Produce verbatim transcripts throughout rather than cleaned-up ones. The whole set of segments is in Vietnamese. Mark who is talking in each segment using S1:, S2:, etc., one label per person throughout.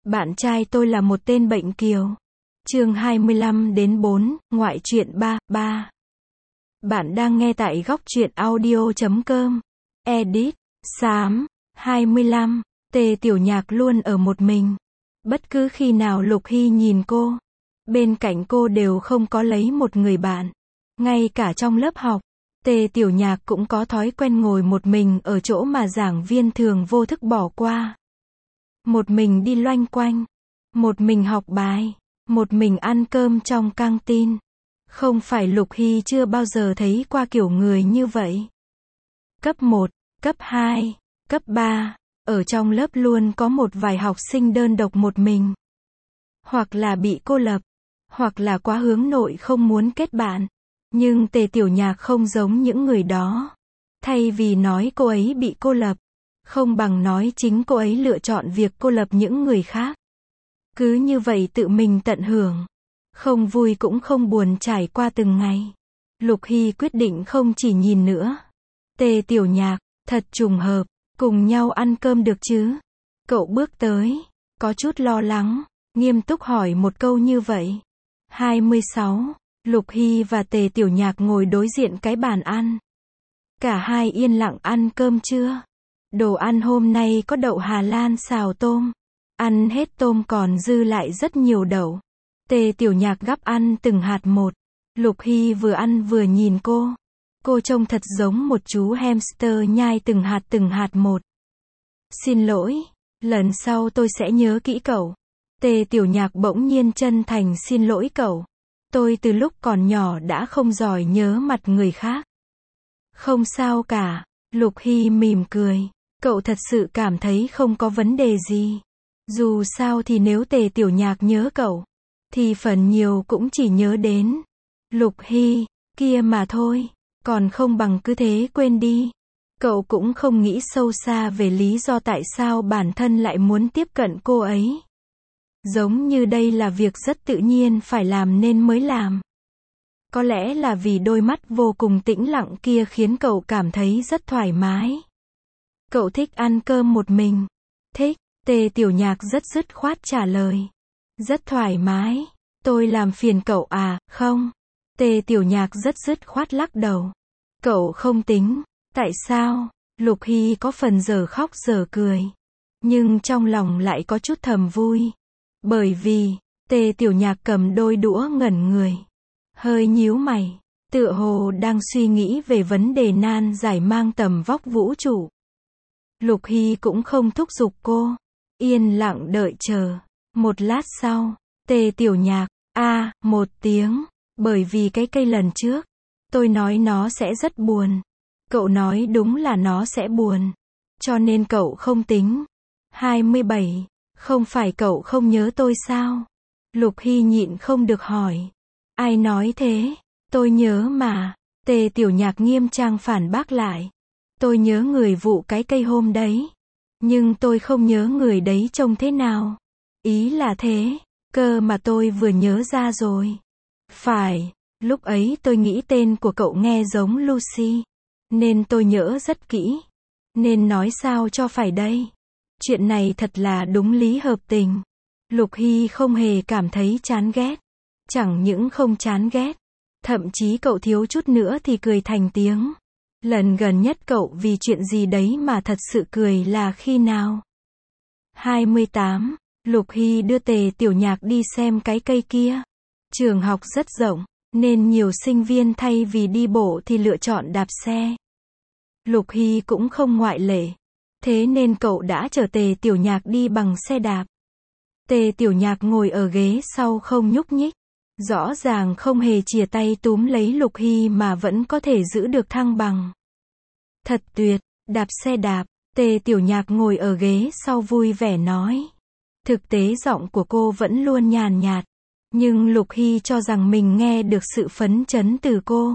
S1: Bạn trai tôi là một tên bệnh kiều. Chương hai mươi lăm đến bốn, ngoại truyện ba, ba. Bạn đang nghe tại góc truyện audio chấm com. Edit, xám, hai mươi lăm. Tề Tiểu Nhạc luôn ở một mình. Bất cứ khi nào Lục Hy nhìn cô, bên cạnh cô đều không có lấy một người bạn. Ngay cả trong lớp học, Tề Tiểu Nhạc cũng có thói quen ngồi một mình ở chỗ mà giảng viên thường vô thức bỏ qua. Một mình đi loanh quanh, một mình học bài, một mình ăn cơm trong căng tin. Không phải Lục Hy chưa bao giờ thấy qua kiểu người như vậy. Cấp một, cấp hai, cấp ba, ở trong lớp luôn có một vài học sinh đơn độc một mình. Hoặc là bị cô lập, hoặc là quá hướng nội không muốn kết bạn. Nhưng Tề Tiểu Nhạc không giống những người đó. Thay vì nói cô ấy bị cô lập, không bằng nói chính cô ấy lựa chọn việc cô lập những người khác. Cứ như vậy tự mình tận hưởng. Không vui cũng không buồn trải qua từng ngày. Lục Hy quyết định không chỉ nhìn nữa. Tề Tiểu Nhạc, thật trùng hợp, cùng nhau ăn cơm được chứ? Cậu bước tới, có chút lo lắng, nghiêm túc hỏi một câu như vậy. hai mươi sáu. Lục Hy và Tề Tiểu Nhạc ngồi đối diện cái bàn ăn. Cả hai yên lặng ăn cơm trưa. Đồ ăn hôm nay có đậu Hà Lan xào tôm. Ăn hết tôm còn dư lại rất nhiều đậu. Tề Tiểu Nhạc gắp ăn từng hạt một. Lục Hy vừa ăn vừa nhìn cô. Cô trông thật giống một chú hamster nhai từng hạt từng hạt một. Xin lỗi, lần sau tôi sẽ nhớ kỹ cậu. Tề Tiểu Nhạc bỗng nhiên chân thành xin lỗi cậu. Tôi từ lúc còn nhỏ đã không giỏi nhớ mặt người khác. Không sao cả, Lục Hy mỉm cười. Cậu thật sự cảm thấy không có vấn đề gì. Dù sao thì nếu Tề Tiểu Nhạc nhớ cậu, thì phần nhiều cũng chỉ nhớ đến Lục Hy, kia mà thôi. Còn không bằng cứ thế quên đi. Cậu cũng không nghĩ sâu xa về lý do tại sao bản thân lại muốn tiếp cận cô ấy. Giống như đây là việc rất tự nhiên phải làm nên mới làm. Có lẽ là vì đôi mắt vô cùng tĩnh lặng kia khiến cậu cảm thấy rất thoải mái. Cậu thích ăn cơm một mình. Thích, Tề Tiểu Nhạc rất dứt khoát trả lời. Rất thoải mái. Tôi làm phiền cậu à, không? Tề Tiểu Nhạc rất dứt khoát lắc đầu. Cậu không tính. Tại sao? Lục Hy có phần giờ khóc giờ cười. Nhưng trong lòng lại có chút thầm vui. Bởi vì, Tề Tiểu Nhạc cầm đôi đũa ngẩn người. Hơi nhíu mày. Tựa hồ đang suy nghĩ về vấn đề nan giải mang tầm vóc vũ trụ. Lục Hy cũng không thúc giục cô. Yên lặng đợi chờ. Một lát sau, Tề Tiểu Nhạc, a à, một tiếng. Bởi vì cái cây lần trước, tôi nói nó sẽ rất buồn. Cậu nói đúng là nó sẽ buồn. Cho nên cậu không tính. hai mươi bảy. Không phải cậu không nhớ tôi sao? Lục Hy nhịn không được hỏi. Ai nói thế? Tôi nhớ mà. Tề Tiểu Nhạc nghiêm trang phản bác lại. Tôi nhớ người vụ cái cây hôm đấy. Nhưng tôi không nhớ người đấy trông thế nào. Ý là thế. Cơ mà tôi vừa nhớ ra rồi. Phải. Lúc ấy tôi nghĩ tên của cậu nghe giống Lucy. Nên tôi nhớ rất kỹ. Nên nói sao cho phải đây? Chuyện này thật là đúng lý hợp tình. Lục Hy không hề cảm thấy chán ghét. Chẳng những không chán ghét. Thậm chí cậu thiếu chút nữa thì cười thành tiếng. Lần gần nhất cậu vì chuyện gì đấy mà thật sự cười là khi nào? hai mươi tám. Lục Hy đưa Tề Tiểu Nhạc đi xem cái cây kia. Trường học rất rộng, nên nhiều sinh viên thay vì đi bộ thì lựa chọn đạp xe. Lục Hy cũng không ngoại lệ. Thế nên cậu đã chở Tề Tiểu Nhạc đi bằng xe đạp. Tề Tiểu Nhạc ngồi ở ghế sau không nhúc nhích. Rõ ràng không hề chìa tay túm lấy Lục Hy mà vẫn có thể giữ được thăng bằng. Thật tuyệt, đạp xe đạp. Tề Tiểu Nhạc ngồi ở ghế sau vui vẻ nói. Thực tế giọng của cô vẫn luôn nhàn nhạt. Nhưng Lục Hy cho rằng mình nghe được sự phấn chấn từ cô.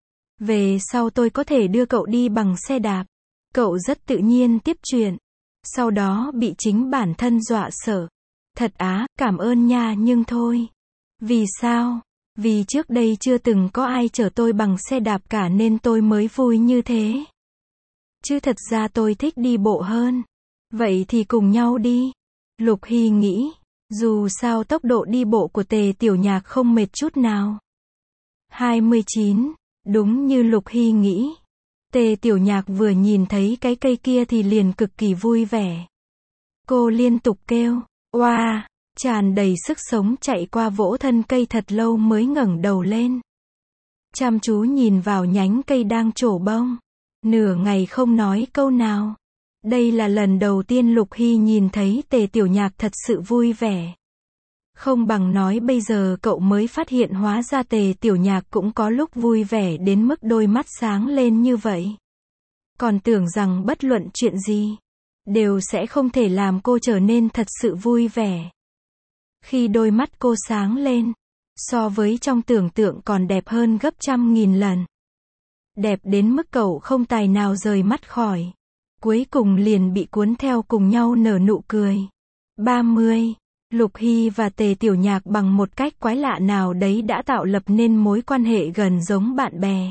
S1: Về sau tôi có thể đưa cậu đi bằng xe đạp. Cậu rất tự nhiên tiếp chuyện. Sau đó bị chính bản thân dọa sợ. Thật á, cảm ơn nha nhưng thôi. Vì sao? Vì trước đây chưa từng có ai chở tôi bằng xe đạp cả nên tôi mới vui như thế. Chứ thật ra tôi thích đi bộ hơn. Vậy thì cùng nhau đi. Lục Hy nghĩ, Dù sao tốc độ đi bộ của Tề Tiểu Nhạc không mệt chút nào. hai mươi chín. Đúng như Lục Hy nghĩ. Tề Tiểu Nhạc vừa nhìn thấy cái cây kia thì liền cực kỳ vui vẻ. Cô liên tục kêu, oa, tràn đầy sức sống chạy qua vỗ thân cây thật lâu mới ngẩng đầu lên. Chăm chú nhìn vào nhánh cây đang trổ bông. Nửa ngày không nói câu nào. Đây là lần đầu tiên Lục Hy nhìn thấy Tề Tiểu Nhạc thật sự vui vẻ. Không bằng nói bây giờ cậu mới phát hiện hóa ra Tề Tiểu Nhạc cũng có lúc vui vẻ đến mức đôi mắt sáng lên như vậy. Còn tưởng rằng bất luận chuyện gì, đều sẽ không thể làm cô trở nên thật sự vui vẻ. Khi đôi mắt cô sáng lên, so với trong tưởng tượng còn đẹp hơn gấp trăm nghìn lần. Đẹp đến mức cậu không tài nào rời mắt khỏi. Cuối cùng liền bị cuốn theo cùng nhau nở nụ cười. ba mươi. Lục Hy và Tề Tiểu Nhạc bằng một cách quái lạ nào đấy đã tạo lập nên mối quan hệ gần giống bạn bè.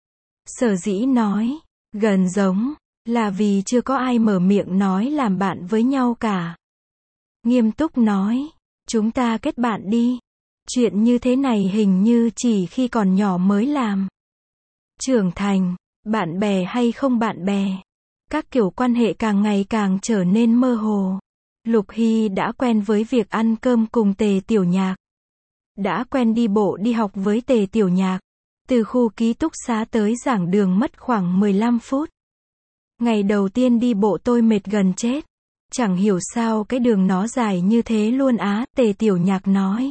S1: Sở dĩ nói, gần giống, là vì chưa có ai mở miệng nói làm bạn với nhau cả. Nghiêm túc nói, chúng ta kết bạn đi. Chuyện như thế này hình như chỉ khi còn nhỏ mới làm. Trưởng thành, bạn bè hay không bạn bè, các kiểu quan hệ càng ngày càng trở nên mơ hồ. Lục Hy đã quen với việc ăn cơm cùng Tề Tiểu Nhạc. Đã quen đi bộ đi học với Tề Tiểu Nhạc. Từ khu ký túc xá tới giảng đường mất khoảng mười lăm phút. Ngày đầu tiên đi bộ tôi mệt gần chết. Chẳng hiểu sao cái đường nó dài như thế luôn á, Tề Tiểu Nhạc nói.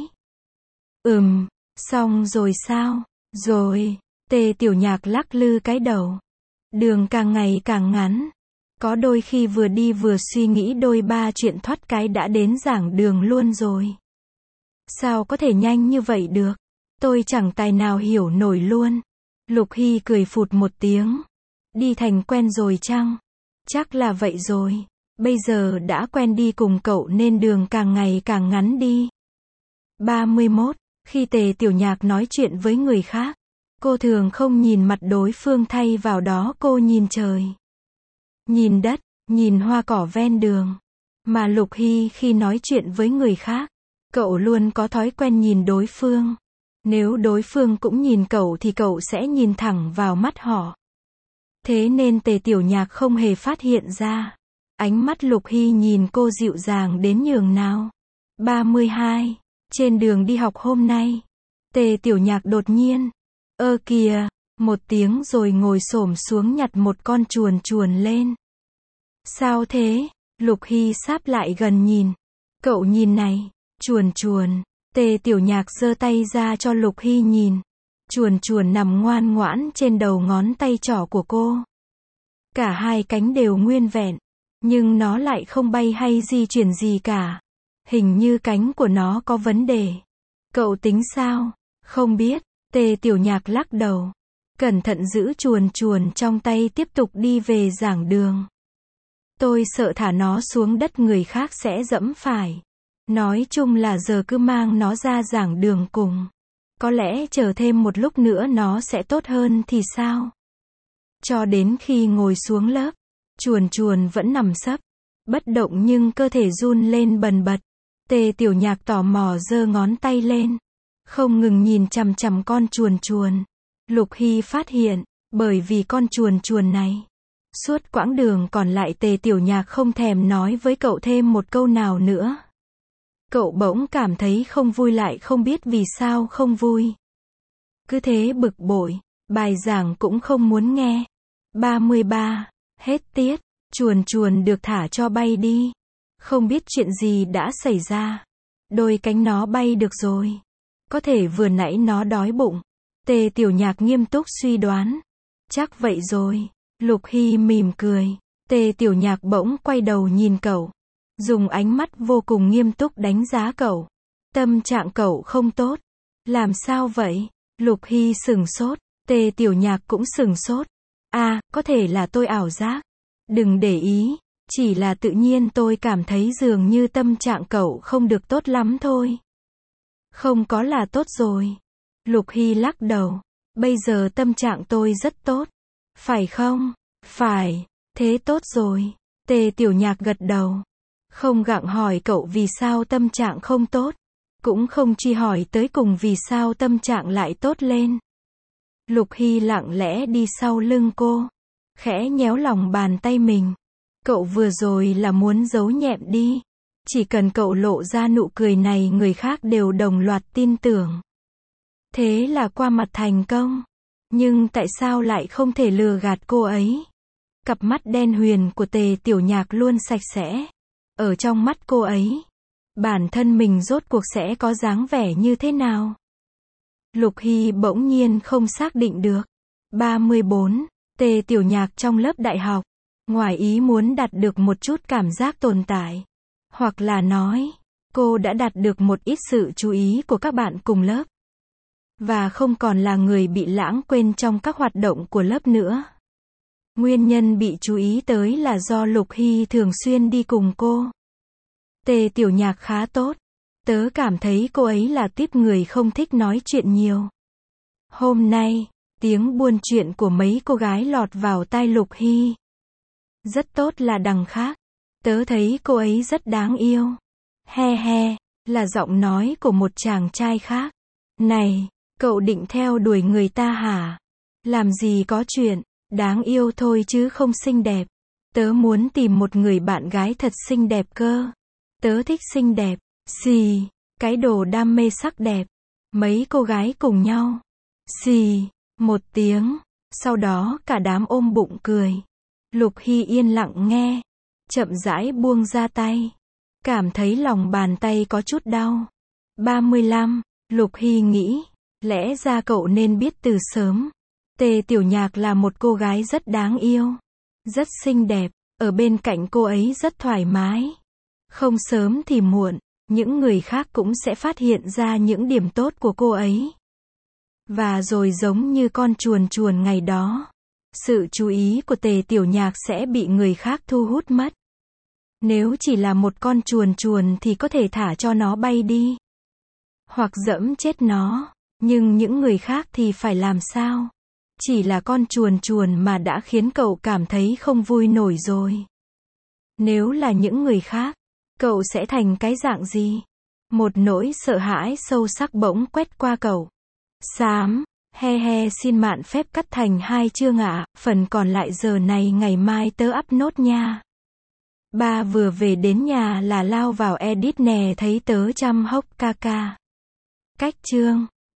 S1: Ừm, xong rồi sao? Rồi, Tề Tiểu Nhạc lắc lư cái đầu. Đường càng ngày càng ngắn. Có đôi khi vừa đi vừa suy nghĩ đôi ba chuyện thoát cái đã đến giảng đường luôn rồi. Sao có thể nhanh như vậy được? Tôi chẳng tài nào hiểu nổi luôn. Lục Hy cười phụt một tiếng. Đi thành quen rồi chăng? Chắc là vậy rồi. Bây giờ đã quen đi cùng cậu nên đường càng ngày càng ngắn đi. ba mươi mốt. Khi Tề Tiểu Nhạc nói chuyện với người khác, cô thường không nhìn mặt đối phương, thay vào đó cô nhìn trời, nhìn đất, nhìn hoa cỏ ven đường. Mà Lục Hy khi nói chuyện với người khác, cậu luôn có thói quen nhìn đối phương. Nếu đối phương cũng nhìn cậu thì cậu sẽ nhìn thẳng vào mắt họ. Thế nên Tề Tiểu Nhạc không hề phát hiện ra. Ánh mắt Lục Hy nhìn cô dịu dàng đến nhường nào. ba mươi hai. Trên đường đi học hôm nay, Tề Tiểu Nhạc đột nhiên, ơ kìa, một tiếng rồi ngồi xổm xuống nhặt một con chuồn chuồn lên. Sao thế? Lục Hy sáp lại gần nhìn. Cậu nhìn này, chuồn chuồn. Tề Tiểu Nhạc giơ tay ra cho Lục Hy nhìn. Chuồn chuồn nằm ngoan ngoãn trên đầu ngón tay trỏ của cô. Cả hai cánh đều nguyên vẹn, nhưng nó lại không bay hay di chuyển gì cả. Hình như cánh của nó có vấn đề. Cậu tính sao? Không biết. Tề Tiểu Nhạc lắc đầu. Cẩn thận giữ chuồn chuồn trong tay tiếp tục đi về giảng đường. Tôi sợ thả nó xuống đất người khác sẽ dẫm phải. Nói chung là giờ cứ mang nó ra giảng đường cùng. Có lẽ chờ thêm một lúc nữa nó sẽ tốt hơn thì sao? Cho đến khi ngồi xuống lớp, chuồn chuồn vẫn nằm sấp, bất động nhưng cơ thể run lên bần bật. Tề Tiểu Nhạc tò mò giơ ngón tay lên, không ngừng nhìn chằm chằm con chuồn chuồn. Lục Hy phát hiện, bởi vì con chuồn chuồn này, suốt quãng đường còn lại Tề Tiểu Nhạc không thèm nói với cậu thêm một câu nào nữa. Cậu bỗng cảm thấy không vui, lại không biết vì sao không vui. Cứ thế bực bội, bài giảng cũng không muốn nghe. ba mươi ba. Hết tiết, chuồn chuồn được thả cho bay đi. Không biết chuyện gì đã xảy ra. Đôi cánh nó bay được rồi. Có thể vừa nãy nó đói bụng. Tề Tiểu Nhạc nghiêm túc suy đoán. Chắc vậy rồi. Lục Hy mỉm cười. Tề Tiểu Nhạc bỗng quay đầu nhìn cậu, dùng ánh mắt vô cùng nghiêm túc đánh giá cậu. Tâm trạng cậu không tốt. Làm sao vậy? Lục Hy sửng sốt. Tề Tiểu Nhạc cũng sửng sốt. À, có thể là tôi ảo giác. Đừng để ý. Chỉ là tự nhiên tôi cảm thấy dường như tâm trạng cậu không được tốt lắm thôi. Không có là tốt rồi. Lục Hy lắc đầu. Bây giờ tâm trạng tôi rất tốt. Phải không? Phải. Thế tốt rồi. Tề Tiểu Nhạc gật đầu. Không gặng hỏi cậu vì sao tâm trạng không tốt. Cũng không truy hỏi tới cùng vì sao tâm trạng lại tốt lên. Lục Hy lặng lẽ đi sau lưng cô. Khẽ nhéo lòng bàn tay mình. Cậu vừa rồi là muốn giấu nhẹm đi. Chỉ cần cậu lộ ra nụ cười này người khác đều đồng loạt tin tưởng. Thế là qua mặt thành công. Nhưng tại sao lại không thể lừa gạt cô ấy? Cặp mắt đen huyền của Tề Tiểu Nhạc luôn sạch sẽ. Ở trong mắt cô ấy, bản thân mình rốt cuộc sẽ có dáng vẻ như thế nào? Lục Hy bỗng nhiên không xác định được. ba mươi bốn. Tề Tiểu Nhạc trong lớp đại học. Ngoài ý muốn đạt được một chút cảm giác tồn tại. Hoặc là nói, cô đã đạt được một ít sự chú ý của các bạn cùng lớp. Và không còn là người bị lãng quên trong các hoạt động của lớp nữa. Nguyên nhân bị chú ý tới là do Lục Hy thường xuyên đi cùng cô. Tề Tiểu Nhạc khá tốt. Tớ cảm thấy cô ấy là tiếp người không thích nói chuyện nhiều. Hôm nay, tiếng buôn chuyện của mấy cô gái lọt vào tai Lục Hy. Rất tốt là đằng khác. Tớ thấy cô ấy rất đáng yêu. He he, là giọng nói của một chàng trai khác. Này, cậu định theo đuổi người ta hả? Làm gì có chuyện, đáng yêu thôi chứ không xinh đẹp. Tớ muốn tìm một người bạn gái thật xinh đẹp cơ. Tớ thích xinh đẹp. Xì, cái đồ đam mê sắc đẹp. Mấy cô gái cùng nhau. Xì, một tiếng. Sau đó cả đám ôm bụng cười. Lục Hy yên lặng nghe. Chậm rãi buông ra tay. Cảm thấy lòng bàn tay có chút đau. ba mươi lăm. Lục Hy nghĩ. Lẽ ra cậu nên biết từ sớm. Tề Tiểu Nhạc là một cô gái rất đáng yêu. Rất xinh đẹp. Ở bên cạnh cô ấy rất thoải mái. Không sớm thì muộn, những người khác cũng sẽ phát hiện ra những điểm tốt của cô ấy. Và rồi giống như con chuồn chuồn ngày đó, sự chú ý của Tề Tiểu Nhạc sẽ bị người khác thu hút mất. Nếu chỉ là một con chuồn chuồn thì có thể thả cho nó bay đi. Hoặc dẫm chết nó. Nhưng những người khác thì phải làm sao? Chỉ là con chuồn chuồn mà đã khiến cậu cảm thấy không vui nổi rồi. Nếu là những người khác, cậu sẽ thành cái dạng gì? Một nỗi sợ hãi sâu sắc bỗng quét qua cậu. Xám, he he xin mạn phép cắt thành hai chương ạ, phần còn lại giờ này ngày mai tớ up nốt nha. Ba vừa về đến nhà là lao vào edit nè thấy tớ chăm hốc ca ca. Cách chương.